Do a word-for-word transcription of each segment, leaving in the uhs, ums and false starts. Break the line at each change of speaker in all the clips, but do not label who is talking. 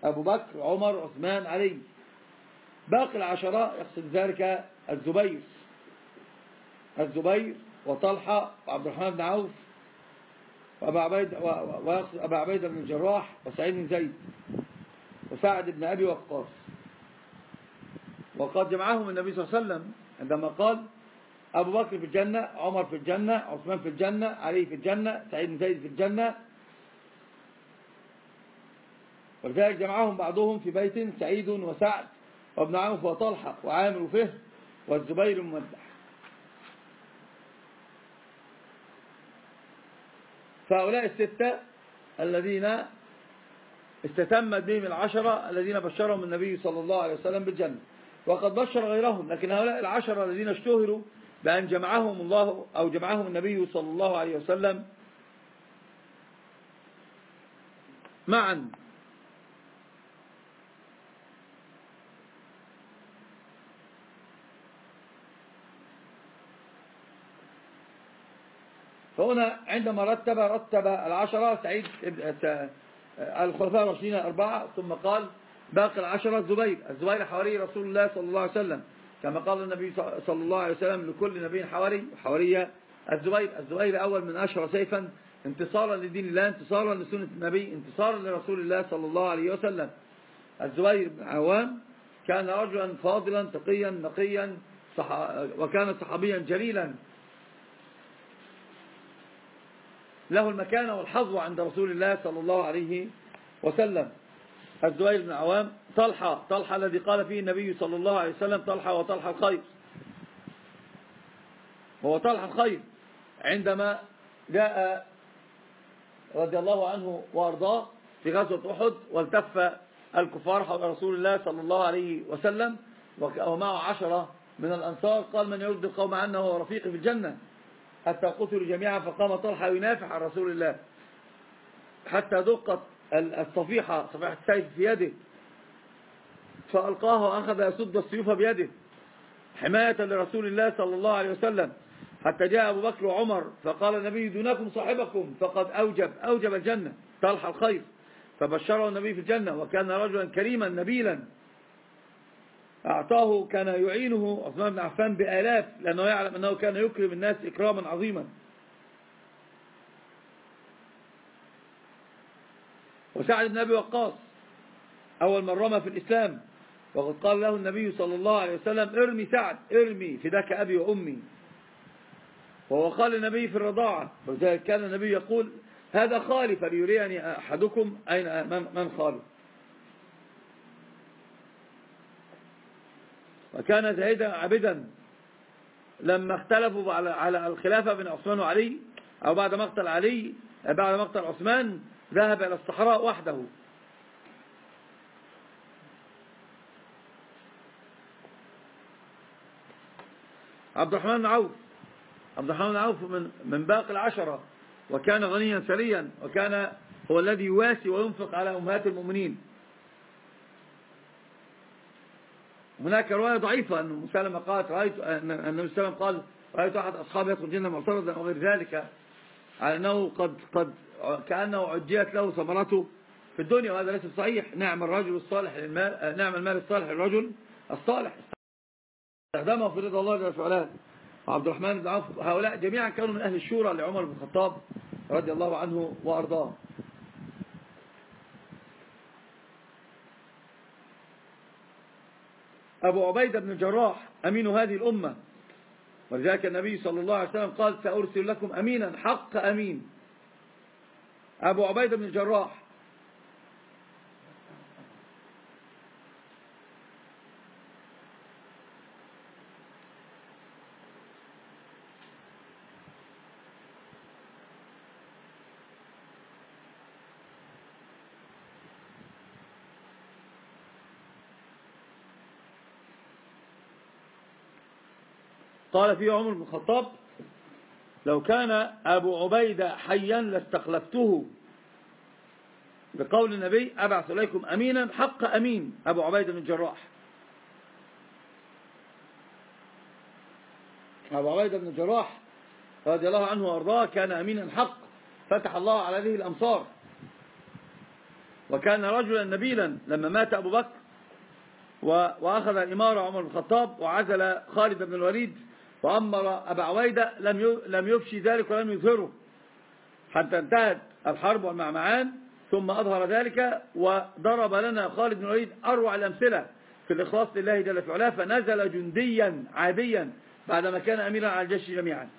أبو بكر عمر عثمان علي. باقي العشرة يقصد ذلك الزبير الزبير وطلحة وعبد الرحمن بن عوف وأبا عبيدة ويقصد أبا عبيدة بن الجراح وسعيد بن زيد وسعد بن أبي وقاص. وقد جمعهم النبي صلى الله عليه وسلم عندما قال أبو بكر في الجنة، عمر في الجنة، عثمان في الجنة، علي في الجنة، سعيد بن زيد في الجنة. ولذلك جمعهم بعضهم في بيت سعيد وسعد وابن عوف وطلحة وعامر وفهر والزبير الممدح. فهؤلاء الستة الذين استتمت بهم العشرة الذين بشرهم النبي صلى الله عليه وسلم بالجنة. وقد بشر غيرهم، لكن هؤلاء العشرة الذين اشتهروا بأن جمعهم الله أو جمعهم النبي صلى الله عليه وسلم معا. فهنا عندما رتب رتب العشرة سعيد الخلفاء الراشدين الأربعة، ثم قال باقي العشرة الزبير الزبير حواري رسول الله صلى الله عليه وسلم، كما قال النبي صلى الله عليه وسلم لكل نبي حواري وحوارية الزبير. الزبير أول من أشهر سيفا انتصارا لدين الله، انتصارا لسنة النبي، انتصارا لرسول الله صلى الله عليه وسلم. الزبير بن عوام كان رجلا فاضلا تقيا نقيا وكان صحابيا جليلا له المكانة والحظوة عند رسول الله صلى الله عليه وسلم. الزبير بن عوام. طلحة طلحة الذي قال فيه النبي صلى الله عليه وسلم طلحة وطلحة الخير، هو طلحة الخير عندما جاء رضي الله عنه وارضاه في غزوة أحد والتف الكفار حول رسول الله صلى الله عليه وسلم ومعه عشرة من الأنصار، قال من يرد القوم عنه هو رفيقي في الجنة، حتى قتلوا جميعا. فقام طلحة ينافح عن رسول الله حتى دقت الصفيحة صفيحة السيف في يده، فألقاها وأخذ يسد السيوف بيده حماية لرسول الله صلى الله عليه وسلم، حتى جاء أبو بكر وعمر فقال النبي دونكم صاحبكم فقد أوجب أوجب الجنة طلحة الخير، فبشره النبي في الجنة. وكان رجلا كريما نبيلا أعطاه، كان يعينه عثمان بن عفان بآلاف، لأنه يعلم أنه كان يكرم الناس إكراما عظيما. وسعد بن أبي وقاص أول من رمى في الإسلام، وقد قال له النبي صلى الله عليه وسلم ارمي سعد ارمي فداك أبي وأمي، وهو قال النبي في الرضاعة، وذلك كان النبي يقول هذا خالي فليريني أحدكم أين من خالي. وكان زاهدا عابدا، لما اختلفوا على الخلافة بين عثمان وعلي أو بعد مقتل علي بعد مقتل عثمان ذهب إلى الصحراء وحده. عبد الرحمن بن عوف عبد الرحمن بن عوف من من باقي العشرة، وكان غنيا ثريا، وكان هو الذي يواسي وينفق على أمهات المؤمنين. هناك رواية ضعيفة أن مسلمة قالت رأيت أن النبي صلى الله عليه وسلم قال رأيت أحد أصحابي يدخل الجنة معترضا أو غير ذلك، على أنه قد قد كأنه عجيت له ثمرته في الدنيا، وهذا ليس صحيح. نعم الرجل الصالح للمال، نعم المال الصالح للرجل الصالح استخدمه في رضا الله جل وعلا. وعبد الرحمن بن عوف هؤلاء جميعا كانوا من أهل الشورى لعمر بن الخطاب رضي الله عنه وأرضاه. أبو عبيدة بن الجراح أمين هذه الأمة، ولذلك النبي صلى الله عليه وسلم قال سأرسل لكم أمينا حق أمين. أبو عبيدة بن الجراح قال فيه عمر بن الخطاب لو كان أبو عبيدة حيا لاستخلفته، بقول النبي أبعث إليكم أمينا حق أمين أبو عبيدة بن الجراح. أبو عبيدة بن الجراح رضي الله عنه وأرضاه كان أمينا حق، فتح الله على هذه الأمصار. وكان رجلا نبيلا لما مات أبو بكر وأخذ الإمارة عمر بن الخطاب وعزل خالد بن الوليد وأمر أبا عويدة لم يفشي ذلك ولم يظهره حتى انتهت الحرب والمعمعان، ثم أظهر ذلك وضرب لنا خالد بن الوليد أروع الأمثلة في الإخلاص لله جل في علاه، فنزل جنديا عاديا بعدما كان أميرا على الجيش جميعا.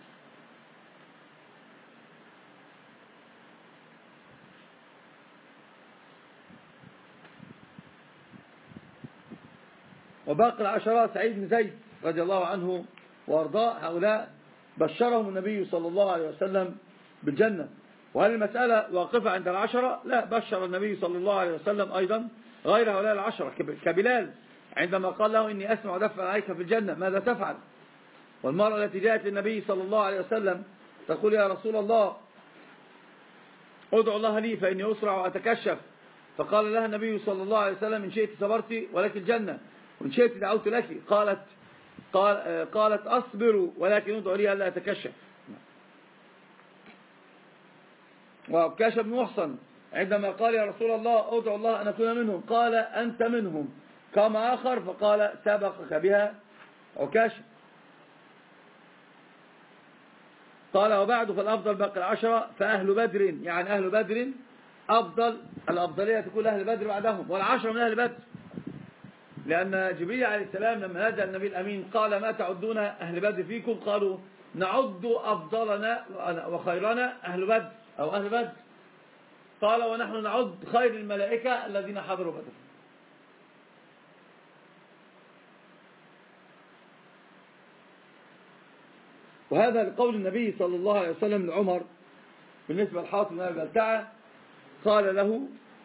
وباقي العشرة سعيد بن زيد رضي الله عنه وارضاه، هؤلاء بشرهم النبي صلى الله عليه وسلم بالجنة. وهل المسألة واقفة عند العشرة؟ لا، بشر النبي صلى الله عليه وسلم أيضا غير هؤلاء العشرة، كبلال عندما قال له إني أسمع دفعا عليك في الجنة ماذا تفعل؟ والمرأة التي جاءت للنبي صلى الله عليه وسلم تقول يا رسول الله ادعو الله لي فإني أسرع وأتكشف، فقال لها النبي صلى الله عليه وسلم إن شئت صبرت ولك الجنة وإن شئت دعوت لك. قالت قال قالت أصبر ولكن ادعو لي ألا أتكشف. وعكاشة بن محصن عندما قال يا رسول الله ادعو الله أن أكون منهم قال أنت منهم. قام آخر فقال سبقك بها عكاشة. قال وبعد فالأفضل باقي العشرة فأهل بدر، يعني أهل بدر أفضل، الأفضلية تكون أهل بدر بعدهم، والعشرة من أهل بدر، لأن جبريل عليه السلام لما نادى النبي الأمين قال ما تعدون أهل بدر فيكم؟ قالوا نعد أفضلنا وخيرنا أهل بدر أو أهل بدر. قال ونحن نعد خير الملائكة الذين حضروا بدر. وهذا لقول النبي صلى الله عليه وسلم لعمر بالنسبة لحاطب بن أبي بلتعة، قال له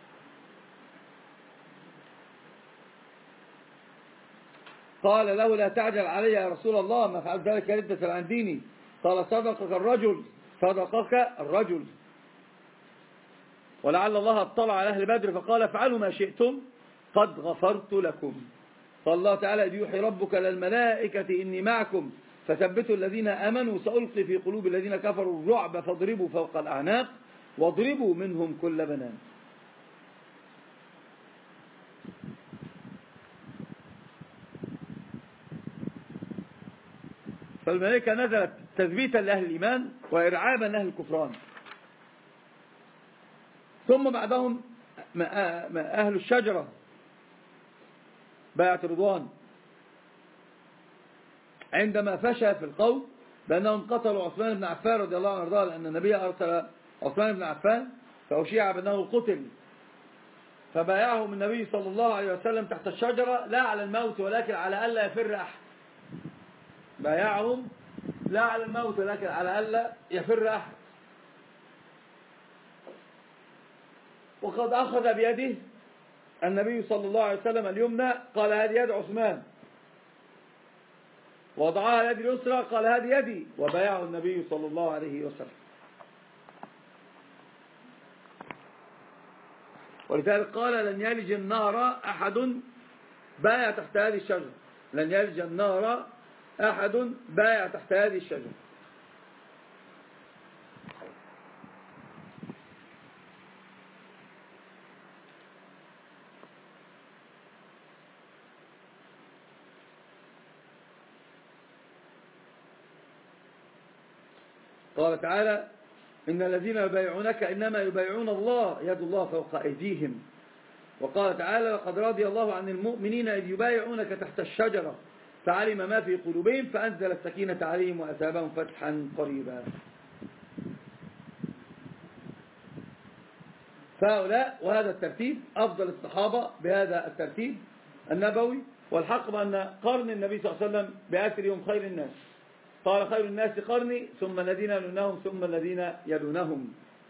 قال له لا تعجل علي يا رسول الله ما فعلت ذلك ردة عن ديني. قال صدقك الرجل صدقك الرجل ولعل الله اطلع على أهل بدر فقال افعلوا ما شئتم قد غفرت لكم. قال الله تعالى إذ يوحي ربك للملائكة إني معكم فثبتوا الذين آمنوا سألقي في قلوب الذين كفروا الرعب فاضربوا فوق الأعناق واضربوا منهم كل بنان. فالملائكة نزلت تثبيتا لأهل الإيمان وإرعابا لأهل الكفران. ثم بعدهم أهل الشجرة بيعة رضوان عندما فشى في القوم بأنهم قتلوا عثمان بن عفان رضي الله عنه وارضاه، لأن النبي أرسل عثمان بن عفان فأشيع بأنه قتل، فبايعهم النبي صلى الله عليه وسلم تحت الشجرة لا على الموت ولكن على ألا يفر أحد. بايعهم لا على الموت ولكن على ألا يفر أحد. وقد أخذ بيده النبي صلى الله عليه وسلم اليمنى قال هذه يد عثمان، وضعها اليد اليسرى قال هذه يدي، وبايعه النبي صلى الله عليه وسلم. ولذلك قال لن يلج النار أحد بايع تحت هذه الشجرة، لن يلج النار أحد بايع تحت هذه الشجرة. قال تعالى إن الذين يبايعونك إنما يبايعون الله يد الله فوق أيديهم. وقال تعالى لقد رضي الله عن المؤمنين إذ يبايعونك تحت الشجرة فعلم ما في قلوبهم فأنزل السكينة عليهم وأثابهم فتحا قريبا. فهؤلاء وهذا الترتيب أفضل الصحابة بهذا الترتيب النبوي. والحق بأن قرن النبي صلى الله عليه وسلم بأثرهم خير الناس، قال خير الناس قرني ثم الذين يلونهم ثم الذين يلونهم.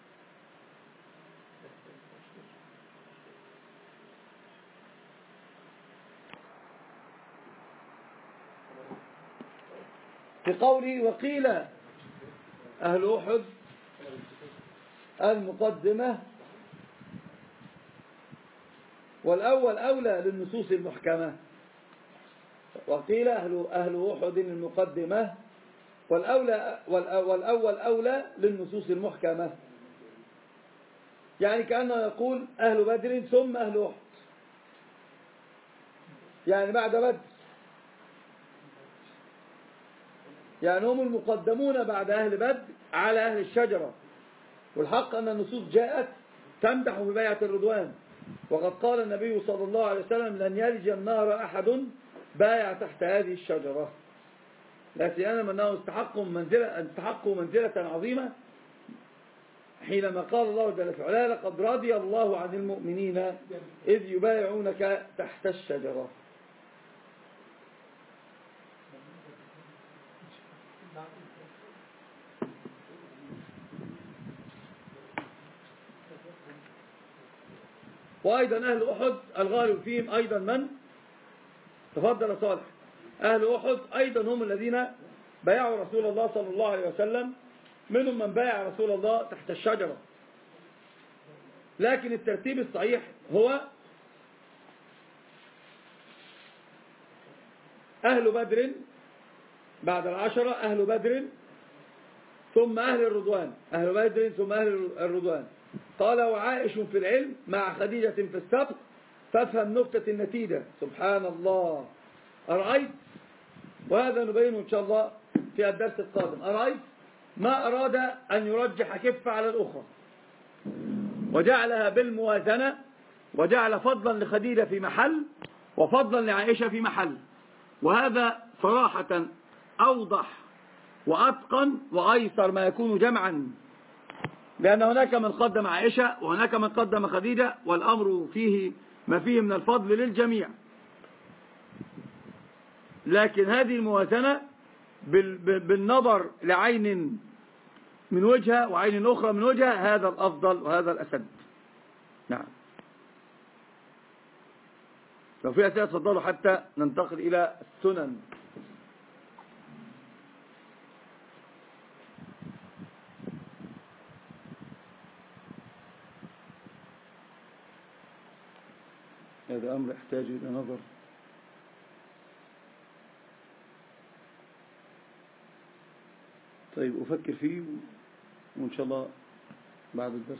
في قوله وقيل أهل أحد المقدمة، والأول أولى للنصوص المحكمة. وقيل أهل أهل أحد المقدمة والأولى والأول أولى للنصوص المحكمة. يعني كأنه يقول أهل بدر ثم أهل أحد، يعني بعد بدر، يعني هم المقدمون بعد أهل بدر على أهل الشجرة. والحق أن النصوص جاءت تمدح في بيعة الرضوان، وقد قال النبي صلى الله عليه وسلم لن يلج النار أحد بايع تحت هذه الشجرة، لا سيما أنه استحقوا منزلة, استحقوا منزلة عظيمة حينما قال الله جل وعلا لقد رضي الله عن المؤمنين إذ يبايعونك تحت الشجرة. وأيضا أهل أحد الغالب فيهم أيضا من تفضل صالح، أهل أحد أيضا هم الذين بايعوا رسول الله صلى الله عليه وسلم، منهم من بايع رسول الله تحت الشجرة. لكن الترتيب الصحيح هو أهل بدر بعد العشرة، أهل بدر ثم أهل الرضوان، أهل بدر ثم أهل الرضوان. قال وعائش في العلم مع خديجة في السبق، فافهم نكتة النتيجة. سبحان الله. أرأيت، وهذا نبينه إن شاء الله في الدرس القادم، أرأيت ما أراد أن يرجح كفة على الأخرى وجعلها بالموازنة، وجعل فضلا لخديجة في محل وفضلا لعائشة في محل، وهذا صراحة أوضح وأتقن وأيسر ما يكون جمعا، لأن هناك من قدم عائشة وهناك من قدم خديجة، والأمر فيه ما فيه من الفضل للجميع. لكن هذه الموازنة بالنظر لعين من وجهة وعين أخرى من وجهة، هذا الأفضل وهذا الأسد. نعم. لو في أسئلة تفضلوا حتى ننتقل إلى السنن. هذا أمر يحتاج إلى نظر. طيب أفكر فيه وإن شاء الله بعد الدرس.